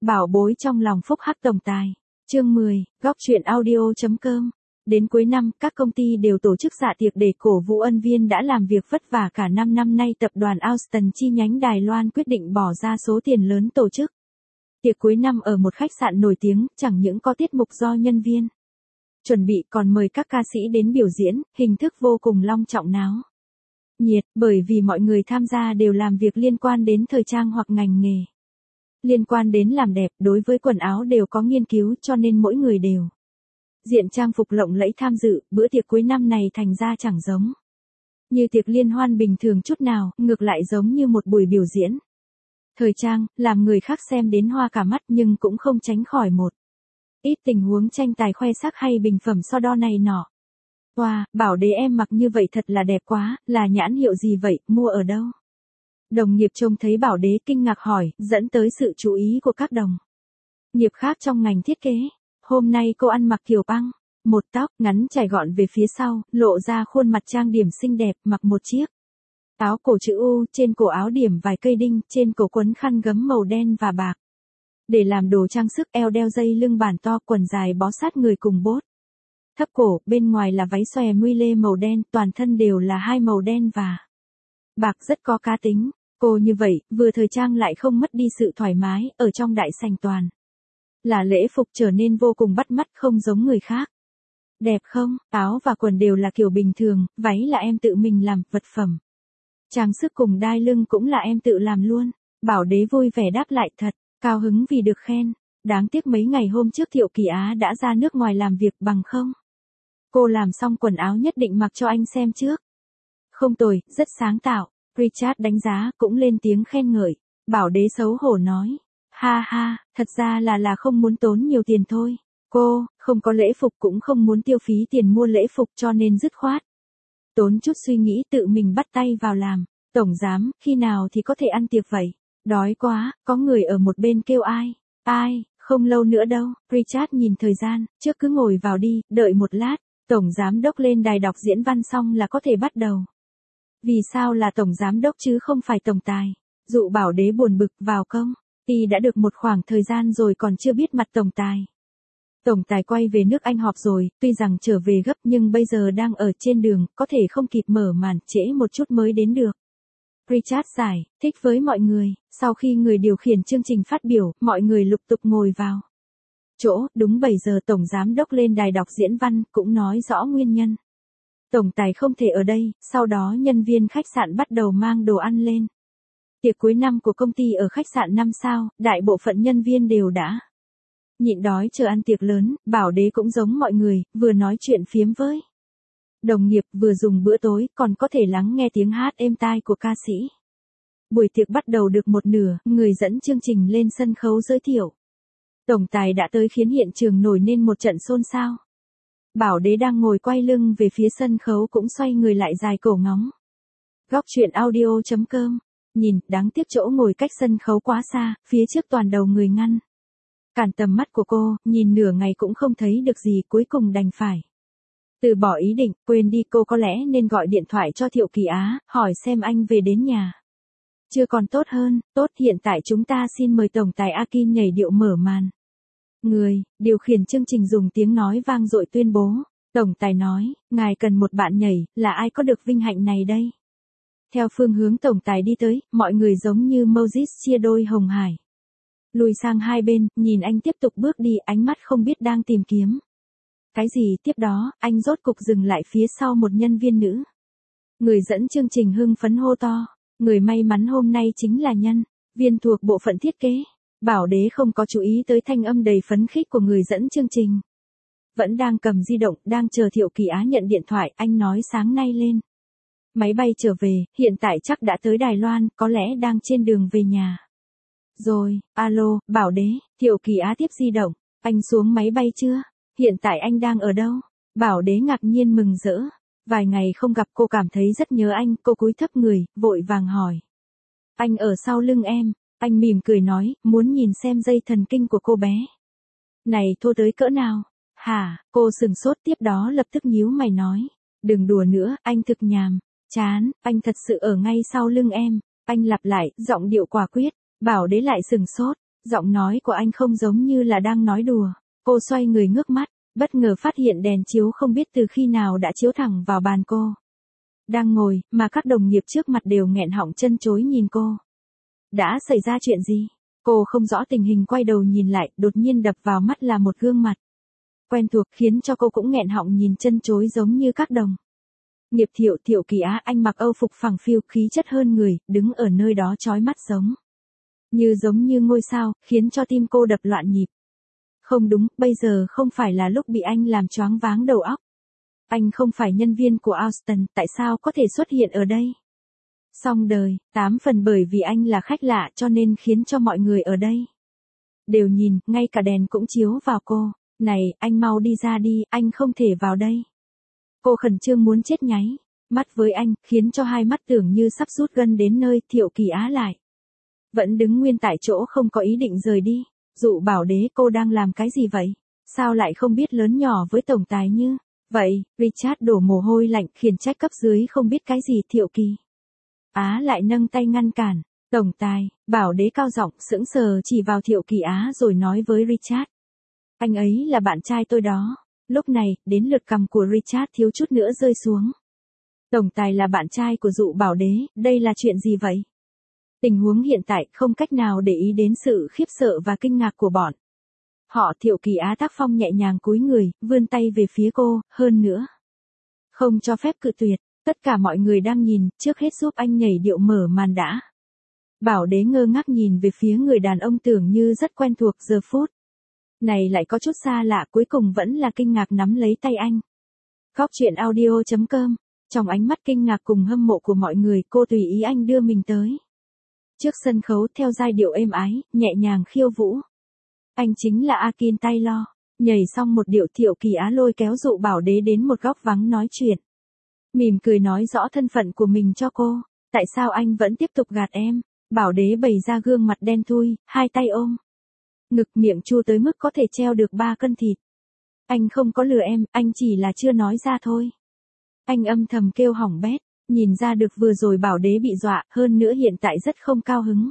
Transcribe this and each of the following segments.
Bảo bối trong lòng phúc hắc tổng tài. Chương 10, góc truyện audio.com. Đến cuối năm, các công ty đều tổ chức dạ tiệc để cổ vũ ân viên đã làm việc vất vả cả 5 năm nay. Tập đoàn Alstom chi nhánh Đài Loan quyết định bỏ ra số tiền lớn tổ chức tiệc cuối năm ở một khách sạn nổi tiếng, chẳng những có tiết mục do nhân viên chuẩn bị còn mời các ca sĩ đến biểu diễn, hình thức vô cùng long trọng náo nhiệt, bởi vì mọi người tham gia đều làm việc liên quan đến thời trang hoặc ngành nghề liên quan đến làm đẹp, đối với quần áo đều có nghiên cứu, cho nên mỗi người đều diện trang phục lộng lẫy tham dự. Bữa tiệc cuối năm này thành ra chẳng giống như tiệc liên hoan bình thường chút nào, ngược lại giống như một buổi biểu diễn thời trang, làm người khác xem đến hoa cả mắt, nhưng cũng không tránh khỏi một ít tình huống tranh tài khoe sắc hay bình phẩm so đo này nọ. Wow, Bảo Đế em mặc như vậy thật là đẹp quá, là nhãn hiệu gì vậy, mua ở đâu? Đồng nghiệp trông thấy Bảo Đế kinh ngạc hỏi, dẫn tới sự chú ý của các đồng nghiệp khác trong ngành thiết kế. Hôm nay cô ăn mặc kiểu băng, một tóc ngắn chải gọn về phía sau, lộ ra khuôn mặt trang điểm xinh đẹp, mặc một chiếc áo cổ chữ U, trên cổ áo điểm vài cây đinh, trên cổ quấn khăn gấm màu đen và bạc để làm đồ trang sức, eo đeo dây lưng bản to, quần dài bó sát người cùng bốt thấp cổ, bên ngoài là váy xòe muy lê màu đen, toàn thân đều là hai màu đen và bạc, rất có cá tính. Cô như vậy, vừa thời trang lại không mất đi sự thoải mái, ở trong đại sảnh toàn là lễ phục trở nên vô cùng bắt mắt, không giống người khác. Đẹp không? Áo và quần đều là kiểu bình thường, váy là em tự mình làm, vật phẩm trang sức cùng đai lưng cũng là em tự làm luôn. Bảo Đế vui vẻ đáp lại, thật cao hứng vì được khen. Đáng tiếc mấy ngày hôm trước Thiệu Kỳ Á đã ra nước ngoài làm việc, bằng không cô làm xong quần áo nhất định mặc cho anh xem trước. Không tồi, rất sáng tạo. Richard đánh giá, cũng lên tiếng khen ngợi. Bảo Đế xấu hổ nói, ha ha, thật ra là không muốn tốn nhiều tiền thôi. Cô không có lễ phục cũng không muốn tiêu phí tiền mua lễ phục, cho nên dứt khoát tốn chút suy nghĩ tự mình bắt tay vào làm. Tổng giám, khi nào thì có thể ăn tiệc vậy? Đói quá. Có người ở một bên kêu. Ai, không lâu nữa đâu. Richard nhìn thời gian, trước cứ ngồi vào đi, đợi một lát, tổng giám đốc lên đài đọc diễn văn xong là có thể bắt đầu. Vì sao là tổng giám đốc chứ không phải tổng tài? Dụ Bảo Đế buồn bực. Vào công ty đã được một khoảng thời gian rồi còn chưa biết mặt tổng tài. Tổng tài quay về nước Anh họp rồi, tuy rằng trở về gấp nhưng bây giờ đang ở trên đường, có thể không kịp mở màn, trễ một chút mới đến được. Richard giải thích với mọi người. Sau khi người điều khiển chương trình phát biểu, mọi người lục tục ngồi vào chỗ. Đúng 7 giờ tổng giám đốc lên đài đọc diễn văn, cũng nói rõ nguyên nhân tổng tài không thể ở đây. Sau đó nhân viên khách sạn bắt đầu mang đồ ăn lên. Tiệc cuối năm của công ty ở khách sạn 5 sao, đại bộ phận nhân viên đều đã nhịn đói chờ ăn tiệc lớn. Bảo Đế cũng giống mọi người, vừa nói chuyện phiếm với đồng nghiệp, vừa dùng bữa tối, còn có thể lắng nghe tiếng hát êm tai của ca sĩ. Buổi tiệc bắt đầu được một nửa, người dẫn chương trình lên sân khấu giới thiệu tổng tài đã tới, khiến hiện trường nổi lên một trận xôn xao. Bảo Đế đang ngồi quay lưng về phía sân khấu cũng xoay người lại dài cổ ngóng góc truyện audio.com. Nhìn, đáng tiếc chỗ ngồi cách sân khấu quá xa, phía trước toàn đầu người ngăn cản tầm mắt của cô, nhìn nửa ngày cũng không thấy được gì, cuối cùng đành phải từ bỏ ý định. Quên đi, cô có lẽ nên gọi điện thoại cho Thiệu Kỳ Á, hỏi xem anh về đến nhà chưa còn tốt hơn. Tốt, hiện tại chúng ta xin mời tổng tài Akin nhảy điệu mở màn. Người điều khiển chương trình dùng tiếng nói vang dội tuyên bố. Tổng tài nói, ngài cần một bạn nhảy, là ai có được vinh hạnh này đây? Theo phương hướng tổng tài đi tới, mọi người giống như Moses chia đôi hồng hải. Lùi sang hai bên, nhìn anh tiếp tục bước đi, ánh mắt không biết đang tìm kiếm cái gì. Tiếp đó, anh rốt cục dừng lại phía sau một nhân viên nữ. Người dẫn chương trình hưng phấn hô to, người may mắn hôm nay chính là nhân viên thuộc bộ phận thiết kế. Bảo Đế không có chú ý tới thanh âm đầy phấn khích của người dẫn chương trình. Vẫn đang cầm di động, đang chờ Thiệu Kỳ Á nhận điện thoại. Anh nói sáng nay lên máy bay trở về, hiện tại chắc đã tới Đài Loan, có lẽ đang trên đường về nhà rồi. Alo, Bảo Đế. Thiệu Kỳ Á tiếp di động. Anh xuống máy bay chưa? Hiện tại anh đang ở đâu? Bảo Đế ngạc nhiên mừng rỡ. Vài ngày không gặp, cô cảm thấy rất nhớ anh. Cô cúi thấp người, vội vàng hỏi. Anh ở sau lưng em. Anh mỉm cười nói, muốn nhìn xem dây thần kinh của cô bé này thô tới cỡ nào. Hả? Cô sừng sốt, tiếp đó lập tức nhíu mày nói. Đừng đùa nữa, anh thực nhàm chán, anh thật sự ở ngay sau lưng em. Anh lặp lại, giọng điệu quả quyết. Bảo Đế lại sừng sốt, Giọng nói của anh không giống như là đang nói đùa. Cô xoay người ngước mắt, bất ngờ phát hiện đèn chiếu không biết từ khi nào đã chiếu thẳng vào bàn cô. Đang ngồi, mà các đồng nghiệp trước mặt đều nghẹn họng chân chối nhìn cô. Đã xảy ra chuyện gì? Cô không rõ tình hình, quay đầu nhìn lại, đột nhiên đập vào mắt là một gương mặt quen thuộc, khiến cho cô cũng nghẹn họng nhìn chân chối giống như các đồng nghiệp. Thiệu Kỳ Á, anh mặc âu phục phẳng phiu, khí chất hơn người, đứng ở nơi đó chói mắt giống như ngôi sao, khiến cho tim cô đập loạn nhịp. Không đúng, bây giờ không phải là lúc bị anh làm choáng váng đầu óc. Anh không phải nhân viên của Austin, tại sao có thể xuất hiện ở đây? Xong đời, 8 phần bởi vì anh là khách lạ cho nên khiến cho mọi người ở đây đều nhìn, ngay cả đèn cũng chiếu vào cô. Này, anh mau đi ra đi, anh không thể vào đây. Cô khẩn trương muốn chết nháy mắt với anh, khiến cho hai mắt tưởng như sắp rút gân đến nơi. Thiệu Kỳ Á lại vẫn đứng nguyên tại chỗ, không có ý định rời đi. Dụ Bảo Đế, cô đang làm cái gì vậy? Sao lại không biết lớn nhỏ với tổng tài như vậy? Richard đổ mồ hôi lạnh, khiển trách cấp dưới không biết cái gì. Thiệu Kỳ Á lại nâng tay ngăn cản. Tổng tài, Bảo Đế cao giọng sững sờ chỉ vào Thiệu Kỳ Á rồi nói với Richard. Anh ấy là bạn trai tôi đó. Lúc này, đến lượt cằm của Richard thiếu chút nữa rơi xuống. Tổng tài là bạn trai của Dụ Bảo Đế, đây là chuyện gì vậy? Tình huống hiện tại không cách nào để ý đến sự khiếp sợ và kinh ngạc của bọn họ. Thiệu Kỳ Á tác phong nhẹ nhàng cúi người, vươn tay về phía cô, hơn nữa không cho phép cự tuyệt. Tất cả mọi người đang nhìn, trước hết giúp anh nhảy điệu mở màn đã. Bảo Đế ngơ ngác nhìn về phía người đàn ông tưởng như rất quen thuộc, giờ phút này lại có chút xa lạ, cuối cùng vẫn là kinh ngạc nắm lấy tay anh. Góc chuyện audio.com. Trong ánh mắt kinh ngạc cùng hâm mộ của mọi người, cô tùy ý anh đưa mình tới trước sân khấu, theo giai điệu êm ái, nhẹ nhàng khiêu vũ. Anh chính là Akin Taylor. Nhảy xong một điệu, Thiệu Kỳ Á lôi kéo Dụ Bảo Đế đến một góc vắng nói chuyện. Mỉm cười nói rõ thân phận của mình cho cô. Tại sao anh vẫn tiếp tục gạt em? Bảo Đế bày ra gương mặt đen thui, hai tay ôm ngực, miệng chu tới mức có thể treo được 3 cân thịt. Anh không có lừa em, anh chỉ là chưa nói ra thôi. Anh âm thầm kêu hỏng bét, nhìn ra được vừa rồi Bảo Đế bị dọa, hơn nữa hiện tại rất không cao hứng.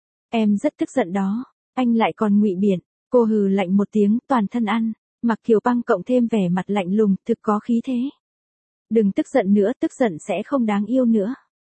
Em rất tức giận đó, anh lại còn ngụy biện. Cô hừ lạnh một tiếng, toàn thân ăn mặc Kiều Băng cộng thêm vẻ mặt lạnh lùng, thực có khí thế. Đừng tức giận nữa, tức giận sẽ không đáng yêu nữa.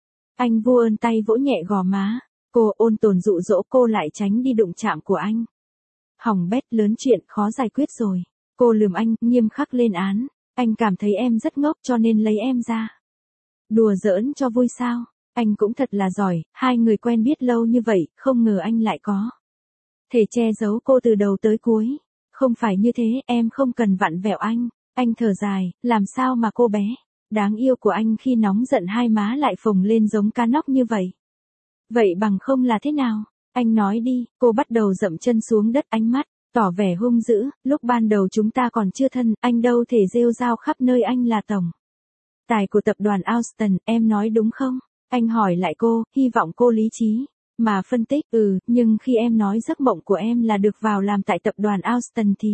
Anh vô ơn tay vỗ nhẹ gò má. Cô ôn tồn dụ dỗ cô lại tránh đi đụng chạm của anh. Hỏng bét, lớn chuyện khó giải quyết rồi. Cô lườm anh, nghiêm khắc lên án. Anh cảm thấy em rất ngốc cho nên lấy em ra đùa giỡn cho vui sao? Anh cũng thật là giỏi, hai người quen biết lâu như vậy, không ngờ anh lại có thể che giấu cô từ đầu tới cuối. Không phải như thế, em không cần vặn vẹo anh. Anh thở dài, làm sao mà cô bé đáng yêu của anh khi nóng giận hai má lại phồng lên giống cá nóc như vậy? Vậy bằng không là thế nào? Anh nói đi. Cô bắt đầu dậm chân xuống đất, ánh mắt tỏ vẻ hung dữ. Lúc ban đầu chúng ta còn chưa thân, anh đâu thể rêu rao khắp nơi anh là tổng tài của tập đoàn Austin, em nói đúng không? Anh hỏi lại cô, hy vọng cô lý trí mà phân tích. Nhưng khi em nói giấc mộng của em là được vào làm tại tập đoàn Austin thì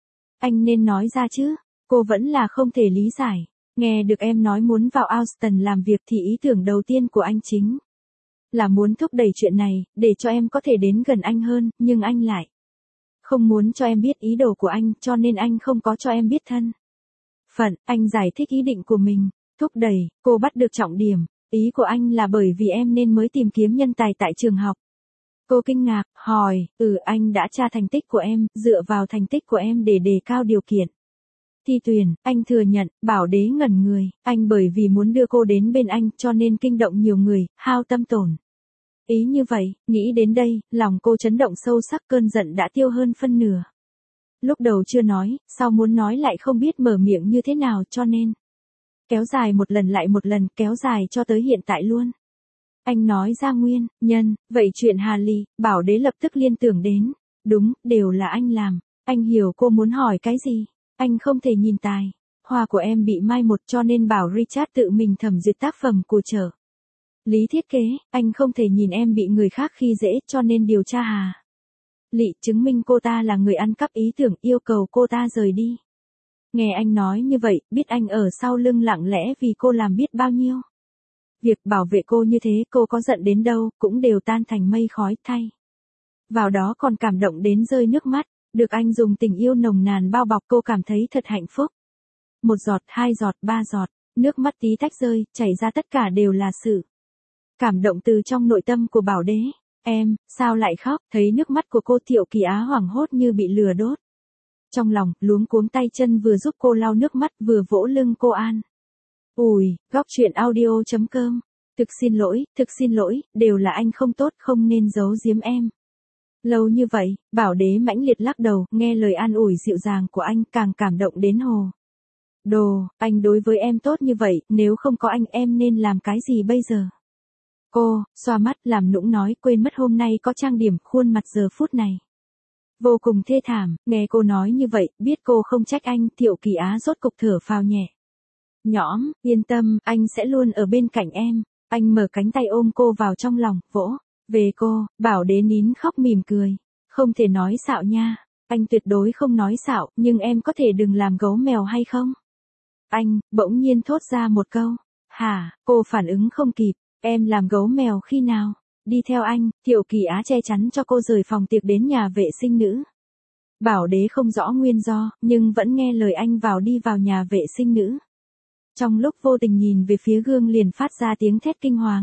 anh nên nói ra chứ. Cô vẫn là không thể lý giải. Nghe được em nói muốn vào Austin làm việc thì ý tưởng đầu tiên của anh chính là muốn thúc đẩy chuyện này, để cho em có thể đến gần anh hơn, nhưng anh lại không muốn cho em biết ý đồ của anh, cho nên anh không có cho em biết thân phận. Anh giải thích ý định của mình. Thúc đẩy, cô bắt được trọng điểm. Ý của anh là bởi vì em nên mới tìm kiếm nhân tài tại trường học. Cô kinh ngạc, hỏi, anh đã tra thành tích của em, dựa vào thành tích của em để đề cao điều kiện thi tuyển. Anh thừa nhận. Bảo Đế ngẩn người. Anh bởi vì muốn đưa cô đến bên anh cho nên kinh động nhiều người, hao tâm tổn ý như vậy. Nghĩ đến đây, lòng cô chấn động sâu sắc, cơn giận đã tiêu hơn phân nửa. Lúc đầu chưa nói, sau muốn nói lại không biết mở miệng như thế nào, cho nên kéo dài một lần lại một lần, kéo dài cho tới hiện tại luôn. Anh nói ra nguyên nhân. Vậy chuyện Hà Ly, Bảo Đế lập tức liên tưởng đến. Đúng, đều là anh làm. Anh hiểu cô muốn hỏi cái gì. Anh không thể nhìn tài hoa của em bị mai một cho nên bảo Richard tự mình thẩm duyệt tác phẩm của trở lý thiết kế. Anh không thể nhìn em bị người khác khi dễ cho nên điều tra Hà Lị, chứng minh cô ta là người ăn cắp ý tưởng, yêu cầu cô ta rời đi. Nghe anh nói như vậy, biết anh ở sau lưng lặng lẽ vì cô làm biết bao nhiêu việc bảo vệ cô như thế, cô có giận đến đâu, cũng đều tan thành mây khói thay. vào đó còn cảm động đến rơi nước mắt, được anh dùng tình yêu nồng nàn bao bọc cô cảm thấy thật hạnh phúc. Một giọt, hai giọt, ba giọt, nước mắt tí tách rơi, chảy ra tất cả đều là sự cảm động từ trong nội tâm của Bảo Đế. Em, sao lại khóc? Thấy nước mắt của cô Thiệu Kỳ Á hoảng hốt như bị lửa đốt. Trong lòng, luống cuống tay chân vừa giúp cô lau nước mắt vừa vỗ lưng cô an. Ủi, góc truyện audio.com. Thực xin lỗi, đều là anh không tốt không nên giấu giếm em. Lâu như vậy, Bảo Đế mãnh liệt lắc đầu, nghe lời an ủi dịu dàng của anh càng cảm động đến hồ đồ, anh đối với em tốt như vậy, nếu không có anh em nên làm cái gì bây giờ? Cô, xoa mắt làm nũng nói quên mất hôm nay có trang điểm, khuôn mặt giờ phút này vô cùng thê thảm, nghe cô nói như vậy, biết cô không trách anh, Thiệu Kỳ Á rốt cục thở phào nhẹ nhõm, yên tâm, anh sẽ luôn ở bên cạnh em. Anh mở cánh tay ôm cô vào trong lòng, vỗ về cô. Bảo Đế nín khóc mỉm cười. Không thể nói xạo nha. Anh tuyệt đối không nói xạo, nhưng em có thể đừng làm gấu mèo hay không? Anh, bỗng nhiên thốt ra một câu. Hả, cô phản ứng không kịp. Em làm gấu mèo khi nào? Đi theo anh, Thiệu Kỳ Á che chắn cho cô rời phòng tiệc đến nhà vệ sinh nữ. Bảo Đế không rõ nguyên do, nhưng vẫn nghe lời anh đi vào nhà vệ sinh nữ. Trong lúc vô tình nhìn về phía gương liền phát ra tiếng thét kinh hoàng.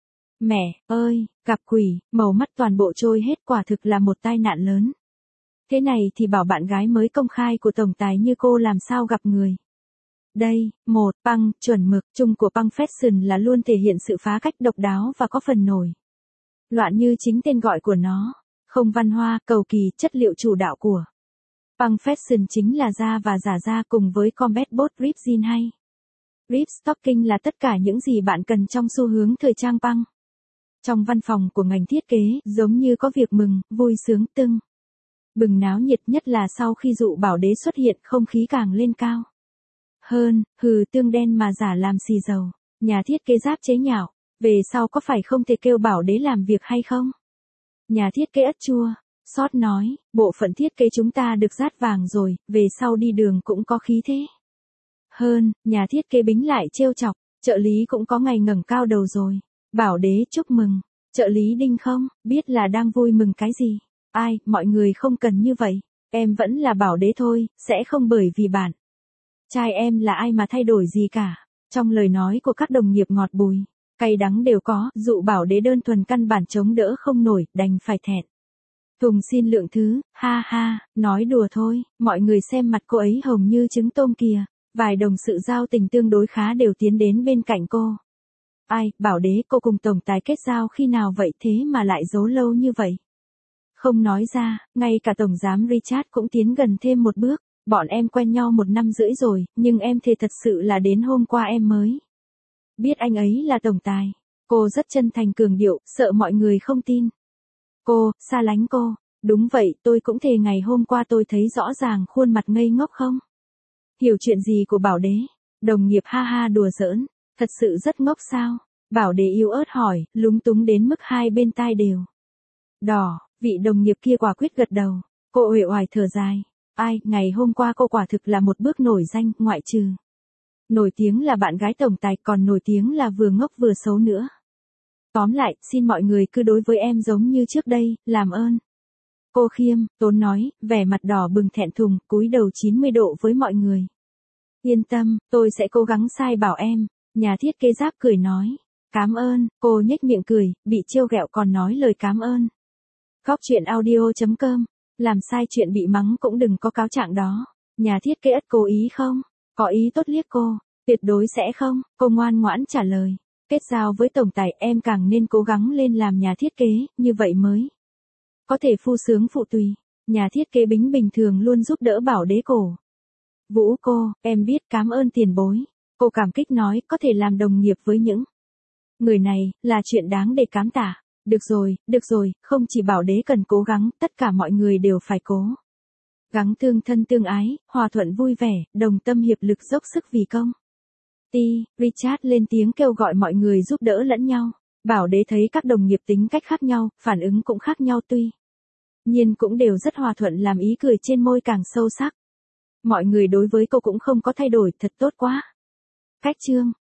Mẹ ơi, gặp quỷ, màu mắt toàn bộ trôi hết, quả thực là một tai nạn lớn. Thế này thì bảo bạn gái mới công khai của tổng tài như cô làm sao gặp người. Đây, Păng, chuẩn mực chung của Păng Fashion là luôn thể hiện sự phá cách độc đáo và có phần nổi loạn như chính tên gọi của nó. Không văn hoa, cầu kỳ, chất liệu chủ đạo của Păng Fashion chính là da và giả da cùng với combat bot rib jean hay rib stocking là tất cả những gì bạn cần trong xu hướng thời trang Păng. Trong văn phòng của ngành thiết kế, giống như có việc mừng, vui sướng tưng bừng náo nhiệt, nhất là sau khi dụ Bảo Đế xuất hiện, không khí càng lên cao hơn. Tương đen mà giả làm xì dầu. Nhà thiết kế giáp chế nhạo. Về sau có phải không thể kêu Bảo Đế làm việc hay không? Nhà thiết kế ất chua. Sót nói, bộ phận thiết kế chúng ta được dát vàng rồi, về sau đi đường cũng có khí thế hơn. Nhà thiết kế Bính lại trêu chọc, trợ lý cũng có ngày ngẩng cao đầu rồi. Bảo Đế chúc mừng. Trợ lý Đinh không, biết là đang vui mừng cái gì. Ai, mọi người không cần như vậy. Em vẫn là Bảo Đế thôi, sẽ không bởi vì bạn trai em là ai mà thay đổi gì cả. Trong lời nói của các đồng nghiệp ngọt bùi, cay đắng đều có, dụ Bảo Đế đơn thuần căn bản chống đỡ không nổi, đành phải thẹn thùng xin lượng thứ. Ha ha, nói đùa thôi, mọi người xem mặt cô ấy hồng như trứng tôm kìa. Vài đồng sự giao tình tương đối khá đều tiến đến bên cạnh cô. Ai, Bảo Đế, cô cùng tổng tài kết giao khi nào vậy, thế mà lại giấu lâu như vậy? Không nói ra, ngay cả tổng giám Richard cũng tiến gần thêm một bước. Bọn em quen nhau 1 năm rưỡi rồi, nhưng em thề thật sự là đến hôm qua em mới biết anh ấy là tổng tài. Cô rất chân thành cường điệu, sợ mọi người không tin. Cô, xa lánh cô. Đúng vậy, tôi cũng thề ngày hôm qua tôi thấy rõ ràng khuôn mặt ngây ngốc không hiểu chuyện gì của Bảo Đế. Đồng nghiệp ha ha đùa giỡn, thật sự rất ngốc sao? Bảo Đế yếu ớt hỏi, lúng túng đến mức hai bên tai đều đỏ. Vị đồng nghiệp kia quả quyết gật đầu. Cô uể oải thở dài. Ai, ngày hôm qua cô quả thực là một bước nổi danh, ngoại trừ nổi tiếng là bạn gái tổng tài, còn nổi tiếng là vừa ngốc vừa xấu nữa. Tóm lại, xin mọi người cứ đối với em giống như trước đây, làm ơn. Cô khiêm tốn nói, vẻ mặt đỏ bừng thẹn thùng, cúi đầu 90 độ với mọi người. Yên tâm, tôi sẽ cố gắng sai bảo em. Nhà thiết kế giáp cười nói. Cám ơn, cô nhếch miệng cười, bị trêu ghẹo còn nói lời cám ơn. Góc truyện audio.com. Làm sai chuyện bị mắng cũng đừng có cáo trạng đó. Nhà thiết kế ất cố ý không? Có ý tốt liếc cô. Tuyệt đối sẽ không, cô ngoan ngoãn trả lời. Kết giao với tổng tài em càng nên cố gắng lên làm nhà thiết kế, như vậy mới có thể phu sướng phụ tùy. Nhà thiết kế Bính bình thường luôn giúp đỡ Bảo Đế cổ vũ cô, em biết, cảm ơn tiền bối. Cô cảm kích nói, có thể làm đồng nghiệp với những người này, là chuyện đáng để cám tạ. Được rồi, không chỉ Bảo Đế cần cố gắng, tất cả mọi người đều phải cố gắng tương thân tương ái, hòa thuận vui vẻ, đồng tâm hiệp lực dốc sức vì công ty. Richard lên tiếng kêu gọi mọi người giúp đỡ lẫn nhau. Bảo Đế thấy các đồng nghiệp tính cách khác nhau, phản ứng cũng khác nhau tuy nhiên cũng đều rất hòa thuận, làm ý cười trên môi càng sâu sắc. Mọi người đối với cô cũng không có thay đổi, thật tốt quá. Cách chương